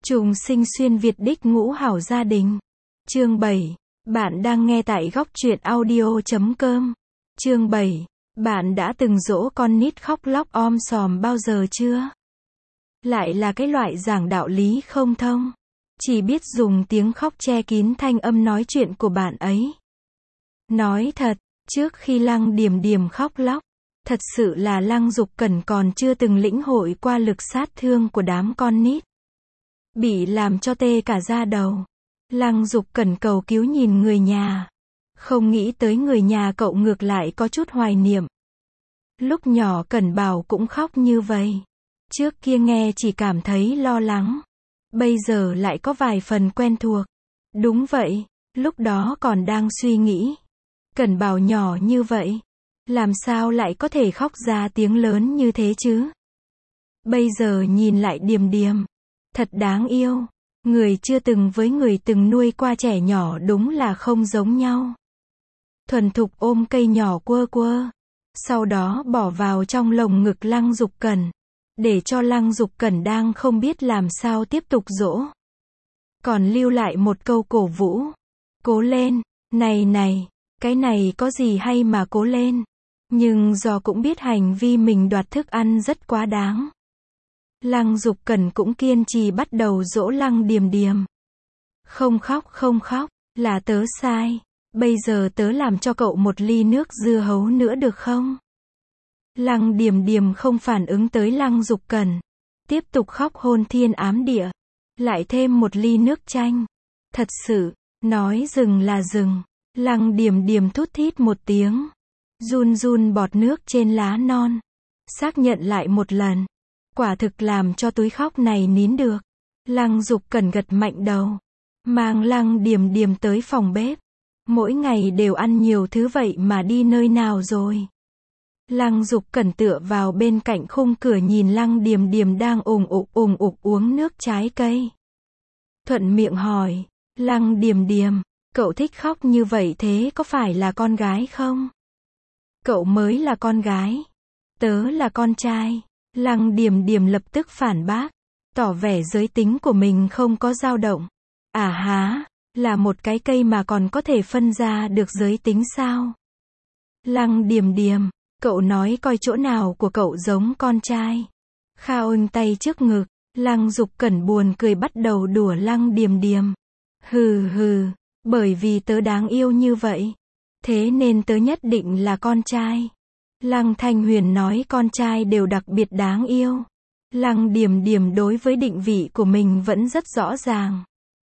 Trùng sinh xuyên Việt đích ngũ hảo gia đình. Chương 7. Bạn đang nghe tại góc truyện audio.com. Chương 7. Bạn đã từng dỗ con nít khóc lóc om sòm bao giờ chưa? Lại là cái loại giảng đạo lý không thông. Chỉ biết dùng tiếng khóc che kín thanh âm nói chuyện của bạn ấy. Nói thật, trước khi Lăng Điềm Điềm khóc lóc, thật sự là Lăng Dục Cẩn còn chưa từng lĩnh hội qua lực sát thương của đám con nít. Bị làm cho tê cả da đầu. Lăng Dục Cẩn cầu cứu nhìn người nhà. Không nghĩ tới người nhà cậu ngược lại có chút hoài niệm. Lúc nhỏ Cẩn Bảo cũng khóc như vậy. Trước kia nghe chỉ cảm thấy lo lắng. Bây giờ lại có vài phần quen thuộc. Đúng vậy, lúc đó còn đang suy nghĩ. Cẩn Bảo nhỏ như vậy, làm sao lại có thể khóc ra tiếng lớn như thế chứ? Bây giờ nhìn lại Điềm Điềm, thật đáng yêu. Người chưa từng với người từng nuôi qua trẻ nhỏ đúng là không giống nhau. Thuần thục ôm cây nhỏ quơ quơ, sau đó bỏ vào trong lồng ngực Lăng Dục Cẩn, để cho Lăng Dục Cẩn đang không biết làm sao tiếp tục dỗ. Còn lưu lại một câu cổ vũ. Cố lên, này, cái này có gì hay mà cố lên. Nhưng do cũng biết hành vi mình đoạt thức ăn rất quá đáng. Lăng Dục Cẩn cũng kiên trì bắt đầu dỗ Lăng Điềm Điềm. Không khóc, là tớ sai. Bây giờ tớ làm cho cậu một ly nước dưa hấu nữa được không? Lăng Điềm Điềm không phản ứng tới Lăng Dục Cẩn. Tiếp tục khóc hôn thiên ám địa. Lại thêm một ly nước chanh. Thật sự, nói dừng là dừng. Lăng Điềm Điềm thút thít một tiếng. Run bọt nước trên lá non. Xác nhận lại một lần. Quả thực làm cho túi khóc này nín được. Lăng Dục Cẩn gật mạnh đầu. Mang Lăng Điềm Điềm tới phòng bếp. Mỗi ngày đều ăn nhiều thứ vậy mà đi nơi nào rồi? Lăng Dục Cẩn tựa vào bên cạnh khung cửa nhìn Lăng Điềm Điềm đang ủng ục uống nước trái cây. Thuận miệng hỏi, Lăng Điềm Điềm, cậu thích khóc như vậy thế có phải là con gái không? Cậu mới là con gái. Tớ là con trai. Lăng Điềm Điềm lập tức phản bác, tỏ vẻ giới tính của mình không có dao động. À há, là một cái cây mà còn có thể phân ra được giới tính sao? Lăng Điềm Điềm, cậu nói coi chỗ nào của cậu giống con trai. Khao ưng tay trước ngực, Lăng Dục Cẩn buồn cười bắt đầu đùa Lăng Điềm Điềm. Hừ, bởi vì tớ đáng yêu như vậy, thế nên tớ nhất định là con trai. Lăng Thanh Huyền nói con trai đều đặc biệt đáng yêu. Lăng Điềm Điềm đối với định vị của mình vẫn rất rõ ràng.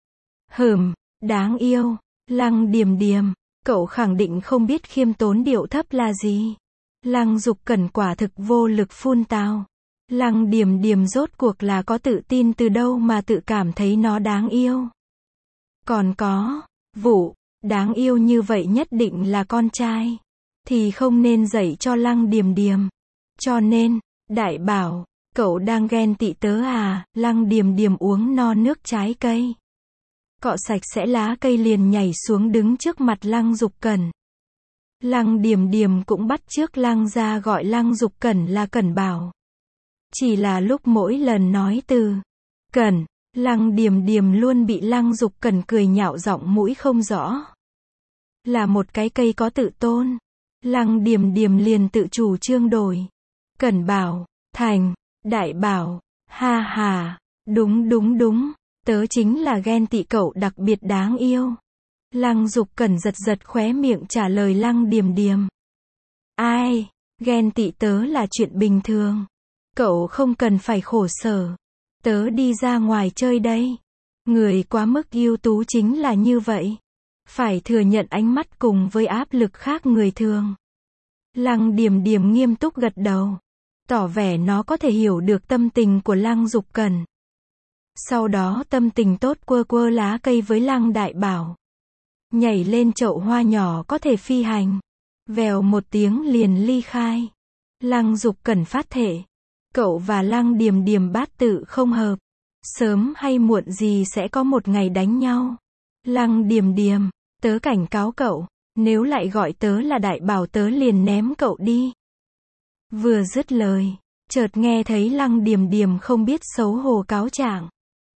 Đáng yêu. Lăng Điềm Điềm, cậu khẳng định không biết khiêm tốn điệu thấp là gì. Lăng Dục Cẩn quả thực vô lực phun tào. Lăng Điềm Điềm rốt cuộc là có tự tin từ đâu mà tự cảm thấy nó đáng yêu. Còn có, vụ, đáng yêu như vậy nhất định là con trai. Thì không nên dạy cho Lăng Điềm Điềm. Cho nên, đại bảo, cậu đang ghen tị tớ à? Lăng Điềm Điềm uống no nước trái cây. Cọ sạch sẽ lá cây liền nhảy xuống đứng trước mặt Lăng Dục Cẩn. Lăng Điềm Điềm cũng bắt chước Lăng gia gọi Lăng Dục Cẩn là Cẩn Bảo. Chỉ là lúc mỗi lần nói từ Cẩn, Lăng Điềm Điềm luôn bị Lăng Dục Cẩn cười nhạo giọng mũi không rõ. Là một cái cây có tự tôn. Lăng Điềm Điềm liền tự chủ trương đổi. Cẩn Bảo, thành, đại bảo, ha, đúng, tớ chính là ghen tị cậu đặc biệt đáng yêu. Lăng Dục Cẩn giật khóe miệng trả lời Lăng Điềm Điềm. Ai, ghen tị tớ là chuyện bình thường. Cậu không cần phải khổ sở. Tớ đi ra ngoài chơi đây. Người quá mức ưu tú chính là như vậy. Phải thừa nhận ánh mắt cùng với áp lực khác người thường. Lăng Điềm Điềm nghiêm túc gật đầu, tỏ vẻ nó có thể hiểu được tâm tình của Lăng Dục Cẩn. Sau đó tâm tình tốt quơ lá cây với Lăng Đại Bảo. Nhảy lên chậu hoa nhỏ có thể phi hành. Vèo một tiếng liền ly khai. Lăng Dục Cẩn phát thệ. Cậu và Lăng Điềm Điềm bát tự không hợp. Sớm hay muộn gì sẽ có một ngày đánh nhau. Lăng Điềm Điềm, tớ cảnh cáo cậu, nếu lại gọi tớ là đại bảo tớ liền ném cậu đi. Vừa dứt lời, chợt nghe thấy Lăng Điềm Điềm không biết xấu hổ cáo trạng.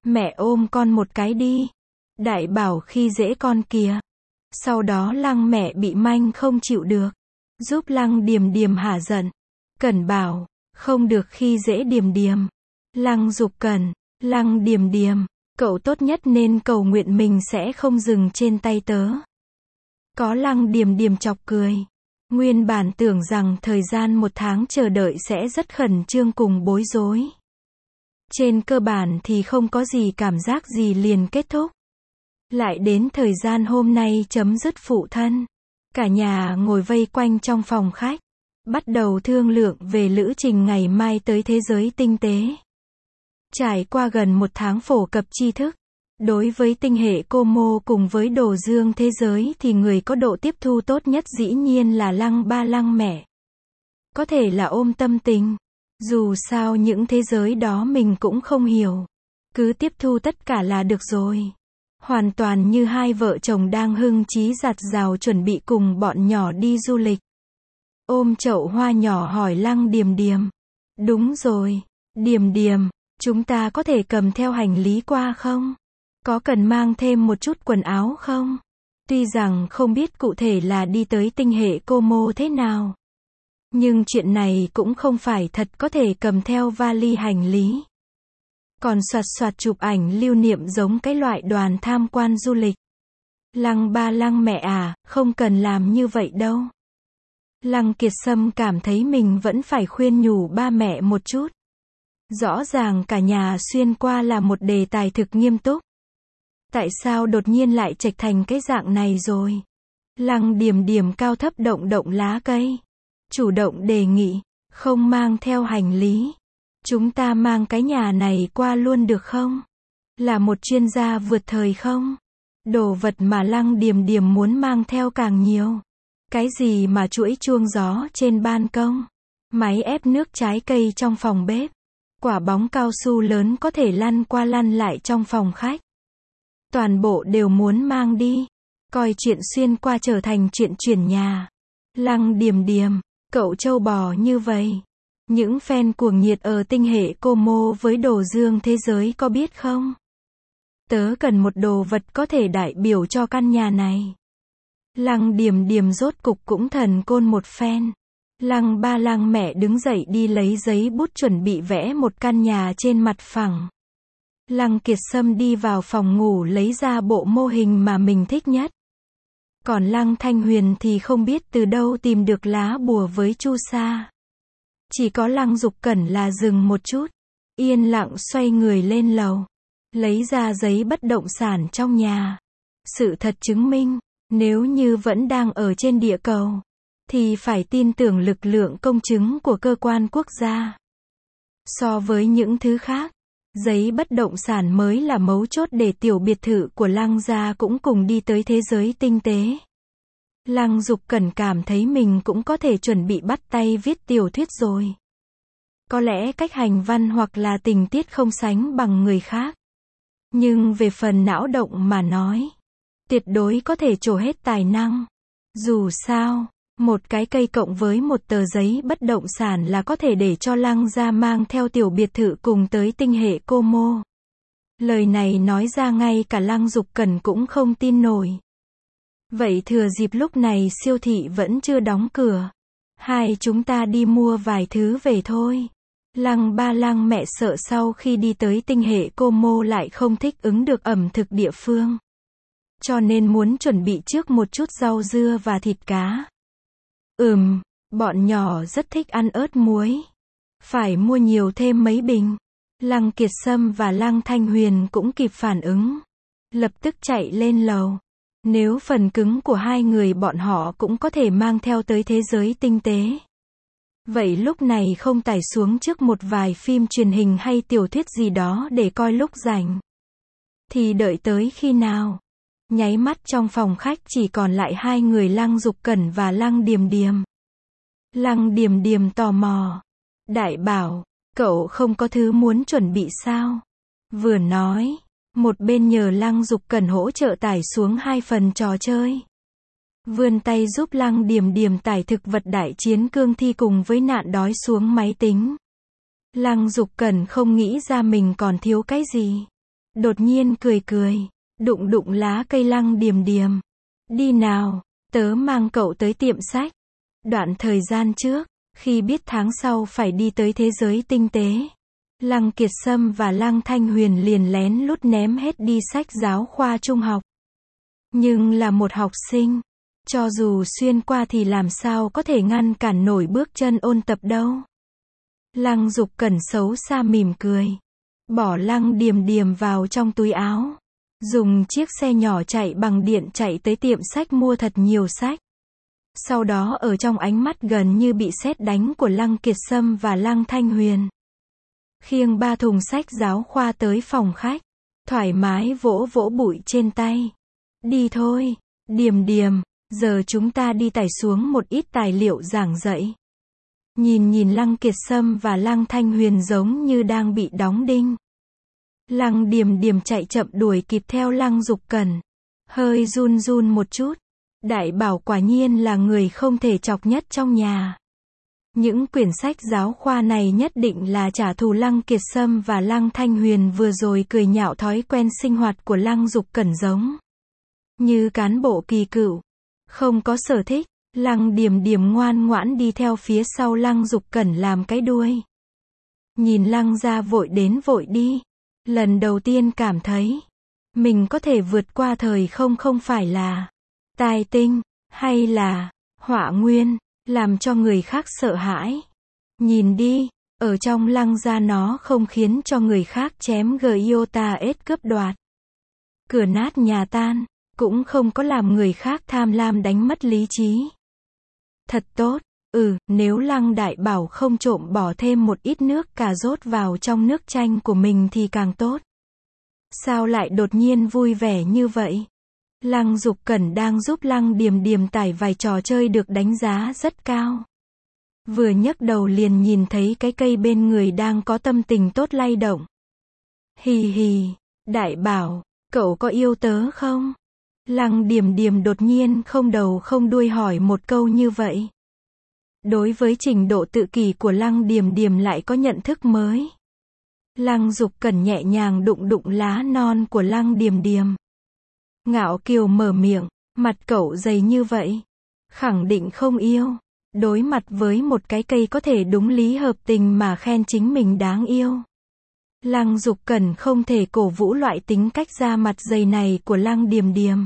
Mẹ ôm con một cái đi. Đại bảo khi dễ con kìa. Sau đó Lăng mẹ bị manh không chịu được. Giúp Lăng Điềm Điềm hả giận. Cẩn bảo, không được khi dễ Điềm Điềm. Lăng giục Cẩn, Lăng Điềm Điềm, cậu tốt nhất nên cầu nguyện mình sẽ không dừng trên tay tớ. Có Lăng Điềm Điềm chọc cười. Nguyên bản tưởng rằng thời gian 1 tháng chờ đợi sẽ rất khẩn trương cùng bối rối. Trên cơ bản thì không có gì cảm giác gì liền kết thúc. Lại đến thời gian hôm nay chấm dứt phụ thân. Cả nhà ngồi vây quanh trong phòng khách. Bắt đầu thương lượng về lữ trình ngày mai tới thế giới tinh tế. Trải qua gần 1 tháng phổ cập tri thức. Đối với tinh hệ Como cùng với đồ dương thế giới thì người có độ tiếp thu tốt nhất dĩ nhiên là Lăng ba Lăng mẹ. Có thể là ôm tâm tình. Dù sao những thế giới đó mình cũng không hiểu. Cứ tiếp thu tất cả là được rồi. Hoàn toàn như hai vợ chồng đang hưng chí giặt rào chuẩn bị cùng bọn nhỏ đi du lịch. Ôm chậu hoa nhỏ hỏi Lăng Điềm Điềm. Đúng rồi, Điềm Điềm, chúng ta có thể cầm theo hành lý qua không? Có cần mang thêm một chút quần áo không? Tuy rằng không biết cụ thể là đi tới tinh hệ Como thế nào. Nhưng chuyện này cũng không phải thật có thể cầm theo vali hành lý. Còn soạt soạt chụp ảnh lưu niệm giống cái loại đoàn tham quan du lịch. Lăng ba Lăng mẹ à, không cần làm như vậy đâu. Lăng Kiệt Sâm cảm thấy mình vẫn phải khuyên nhủ ba mẹ một chút. Rõ ràng cả nhà xuyên qua là một đề tài thực nghiêm túc. Tại sao đột nhiên lại chệch thành cái dạng này rồi? Lăng Điềm Điềm cao thấp động động lá cây. Chủ động đề nghị, không mang theo hành lý. Chúng ta mang cái nhà này qua luôn được không? Là một chuyên gia vượt thời không? Đồ vật mà Lăng Điềm Điềm muốn mang theo càng nhiều. Cái gì mà chuỗi chuông gió trên ban công? Máy ép nước trái cây trong phòng bếp? Quả bóng cao su lớn có thể lăn qua lăn lại trong phòng khách? Toàn bộ đều muốn mang đi. Coi chuyện xuyên qua trở thành chuyện chuyển nhà. Lăng Điềm Điềm, cậu trâu bò như vậy. Những fan cuồng nhiệt ở tinh hệ Como với đồ dương thế giới có biết không? Tớ cần một đồ vật có thể đại biểu cho căn nhà này. Lăng Điềm Điềm rốt cục cũng thần côn một phen. Lăng ba Lăng mẹ đứng dậy đi lấy giấy bút chuẩn bị vẽ một căn nhà trên mặt phẳng. Lăng Kiệt Sâm đi vào phòng ngủ lấy ra bộ mô hình mà mình thích nhất. Còn Lăng Thanh Huyền thì không biết từ đâu tìm được lá bùa với chu sa. Chỉ có Lăng Dục Cẩn là dừng một chút. Yên lặng xoay người lên lầu. Lấy ra giấy bất động sản trong nhà. Sự thật chứng minh, nếu như vẫn đang ở trên địa cầu, thì phải tin tưởng lực lượng công chứng của cơ quan quốc gia. So với những thứ khác, giấy bất động sản mới là mấu chốt để tiểu biệt thự của Lăng gia cũng cùng đi tới thế giới tinh tế. Lăng Dục Cẩn cảm thấy mình cũng có thể chuẩn bị bắt tay viết tiểu thuyết rồi. Có lẽ cách hành văn hoặc là tình tiết không sánh bằng người khác. Nhưng về phần não động mà nói, tuyệt đối có thể trổ hết tài năng. Dù sao, một cái cây cộng với một tờ giấy bất động sản là có thể để cho Lăng gia mang theo tiểu biệt thự cùng tới tinh hệ Como. Lời này nói ra ngay cả Lăng Dục Cẩn cũng không tin nổi. Vậy thừa dịp lúc này siêu thị vẫn chưa đóng cửa. Hai chúng ta đi mua vài thứ về thôi. Lăng ba Lăng mẹ sợ sau khi đi tới tinh hệ Como lại không thích ứng được ẩm thực địa phương. Cho nên muốn chuẩn bị trước một chút rau dưa và thịt cá. Bọn nhỏ rất thích ăn ớt muối. Phải mua nhiều thêm mấy bình. Lăng Kiệt Sâm và Lăng Thanh Huyền cũng kịp phản ứng. Lập tức chạy lên lầu. Nếu phần cứng của hai người bọn họ cũng có thể mang theo tới thế giới tinh tế. Vậy lúc này không tải xuống trước một vài phim truyền hình hay tiểu thuyết gì đó để coi lúc rảnh. Thì đợi tới khi nào? Nháy mắt trong phòng khách chỉ còn lại hai người Lăng Dục Cẩn và Lăng Điềm Điềm. Lăng Điềm Điềm tò mò. Đại bảo, cậu không có thứ muốn chuẩn bị sao? Vừa nói, một bên nhờ Lăng Dục Cẩn hỗ trợ tải xuống 2 phần trò chơi. Vươn tay giúp Lăng Điềm Điềm tải thực vật đại chiến cương thi cùng với nạn đói xuống máy tính. Lăng Dục Cẩn không nghĩ ra mình còn thiếu cái gì. đột nhiên cười cười, đụng đụng lá cây Lăng Điềm Điềm. Đi nào, tớ mang cậu tới tiệm sách. Đoạn thời gian trước, khi biết tháng sau phải đi tới thế giới tinh tế, Lăng Kiệt Sâm và Lăng Thanh Huyền liền lén lút ném hết đi sách giáo khoa trung học. Nhưng là một học sinh, cho dù xuyên qua thì làm sao có thể ngăn cản nổi bước chân ôn tập đâu. Lăng Dục Cẩn xấu xa mỉm cười, bỏ Lăng Điềm Điềm vào trong túi áo, dùng chiếc xe nhỏ chạy bằng điện chạy tới tiệm sách mua thật nhiều sách. Sau đó ở trong ánh mắt gần như bị sét đánh của Lăng Kiệt Sâm và Lăng Thanh Huyền, khiêng 3 thùng sách giáo khoa tới phòng khách, thoải mái vỗ vỗ bụi trên tay. Đi thôi, Điềm Điềm, giờ chúng ta đi tải xuống một ít tài liệu giảng dạy. Nhìn Lăng Kiệt Sâm và Lăng Thanh Huyền giống như đang bị đóng đinh. Lăng Điềm Điềm chạy chậm đuổi kịp theo Lăng Dục Cẩn, hơi run run một chút. Đại Bảo quả nhiên là người không thể chọc nhất trong nhà. Những quyển sách giáo khoa này nhất định là trả thù Lăng Kiệt Sâm và Lăng Thanh Huyền vừa rồi cười nhạo thói quen sinh hoạt của Lăng Dục Cẩn giống như cán bộ kỳ cựu, không có sở thích. Lăng Điềm Điềm ngoan ngoãn đi theo phía sau Lăng Dục Cẩn làm cái đuôi. Nhìn Lăng gia vội đến vội đi, lần đầu tiên cảm thấy mình có thể vượt qua thời không không phải là tai tinh, hay là họa nguyên, làm cho người khác sợ hãi. Nhìn đi, ở trong Lăng gia nó không khiến cho người khác chém iota S cướp đoạt, cửa nát nhà tan, cũng không có làm người khác tham lam đánh mất lý trí. Thật tốt, nếu Lăng Đại Bảo không trộm bỏ thêm một ít nước cà rốt vào trong nước chanh của mình thì càng tốt. Sao lại đột nhiên vui vẻ như vậy? Lăng Dục Cẩn đang giúp Lăng Điềm Điềm tải vài trò chơi được đánh giá rất cao. Vừa nhấc đầu liền nhìn thấy cái cây bên người đang có tâm tình tốt lay động. Hì hì, Đại Bảo, cậu có yêu tớ không? Lăng Điềm Điềm đột nhiên không đầu không đuôi hỏi một câu như vậy. Đối với trình độ tự kỷ của Lăng Điềm Điềm lại có nhận thức mới. Lăng Dục Cẩn nhẹ nhàng đụng đụng lá non của Lăng Điềm Điềm. Ngạo kiều mở miệng, mặt cậu dày như vậy, khẳng định không yêu. Đối mặt với một cái cây có thể đúng lý hợp tình mà khen chính mình đáng yêu. Lăng Dục Cẩn không thể cổ vũ loại tính cách da mặt dày này của Lăng Điềm Điềm.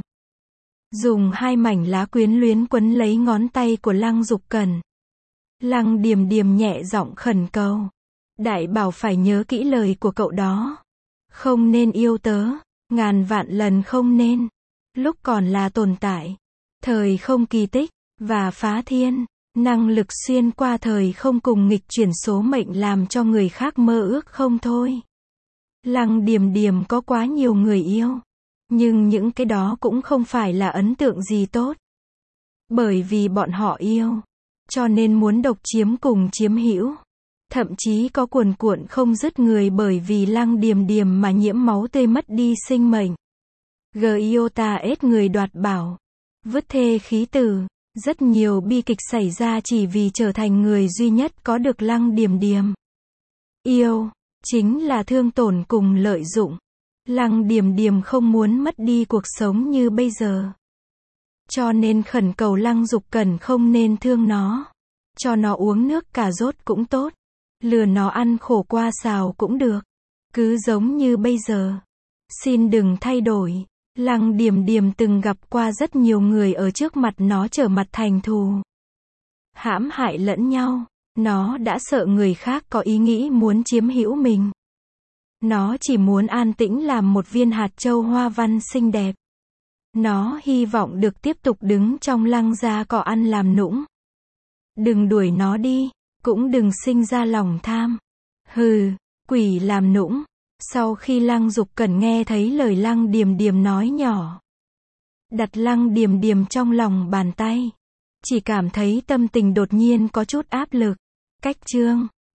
Dùng 2 mảnh lá quyến luyến quấn lấy ngón tay của Lăng Dục Cẩn. Lăng Điềm Điềm nhẹ giọng khẩn cầu. Đại Bảo phải nhớ kỹ lời của cậu đó. Không nên yêu tớ, ngàn vạn lần không nên. Lúc còn là tồn tại, thời không kỳ tích, và phá thiên, năng lực xuyên qua thời không cùng nghịch chuyển số mệnh làm cho người khác mơ ước không thôi. Lăng Điềm Điềm có quá nhiều người yêu. Nhưng những cái đó cũng không phải là ấn tượng gì tốt. Bởi vì bọn họ yêu, cho nên muốn độc chiếm cùng chiếm hữu. Thậm chí có cuồn cuộn không dứt người bởi vì Lăng Điềm Điềm mà nhiễm máu tươi mất đi sinh mệnh. Iota S người đoạt bảo, vứt thê khí tử, rất nhiều bi kịch xảy ra chỉ vì trở thành người duy nhất có được Lăng Điềm Điềm. Yêu, chính là thương tổn cùng lợi dụng. Lăng Điềm Điềm không muốn mất đi cuộc sống như bây giờ. Cho nên khẩn cầu Lăng Dục Cẩn không nên thương nó. Cho nó uống nước cà rốt cũng tốt. Lừa nó ăn khổ qua xào cũng được. Cứ giống như bây giờ. Xin đừng thay đổi. Lăng Điềm Điềm từng gặp qua rất nhiều người ở trước mặt nó trở mặt thành thù, hãm hại lẫn nhau. Nó đã sợ người khác có ý nghĩ muốn chiếm hữu mình. Nó chỉ muốn an tĩnh làm một viên hạt châu hoa văn xinh đẹp. Nó hy vọng được tiếp tục đứng trong Lăng gia cỏ ăn làm nũng. Đừng đuổi nó đi, cũng đừng sinh ra lòng tham. Hừ, quỷ làm nũng. Sau khi Lăng Dục Cẩn nghe thấy lời Lăng Điềm Điềm nói nhỏ, đặt Lăng Điềm Điềm trong lòng bàn tay, chỉ cảm thấy tâm tình đột nhiên có chút áp lực. Cách chương